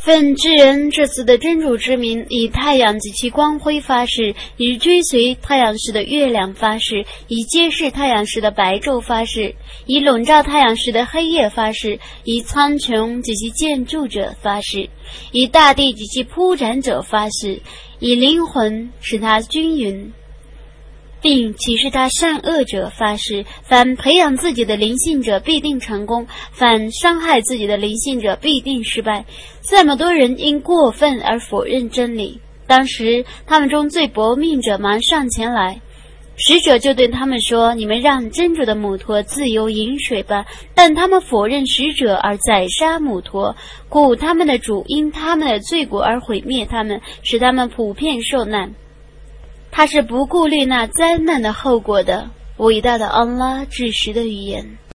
奉至仁至慈的真主之名，以太阳及其光辉发誓，以追随太阳时的月亮发誓，以揭示太阳时的白昼发誓，以笼罩太阳时的黑夜发誓，以苍穹及其建筑者发誓，以大地及其铺展者发誓，以灵魂使它均匀并启示他善恶者发誓，凡培养自己的灵性者必定成功，凡伤害自己的灵性者必定失败。这么多人因过分而否认真理，当时他们中最薄命者忙上前来，使者就对他们说，你们让真主的母驼自由饮水吧。但他们否认使者而宰杀母驼，故他们的主因他们的罪过而毁灭他们，使他们普遍受难。他是不顾虑那灾难的后果的。伟大的安拉至实的语言。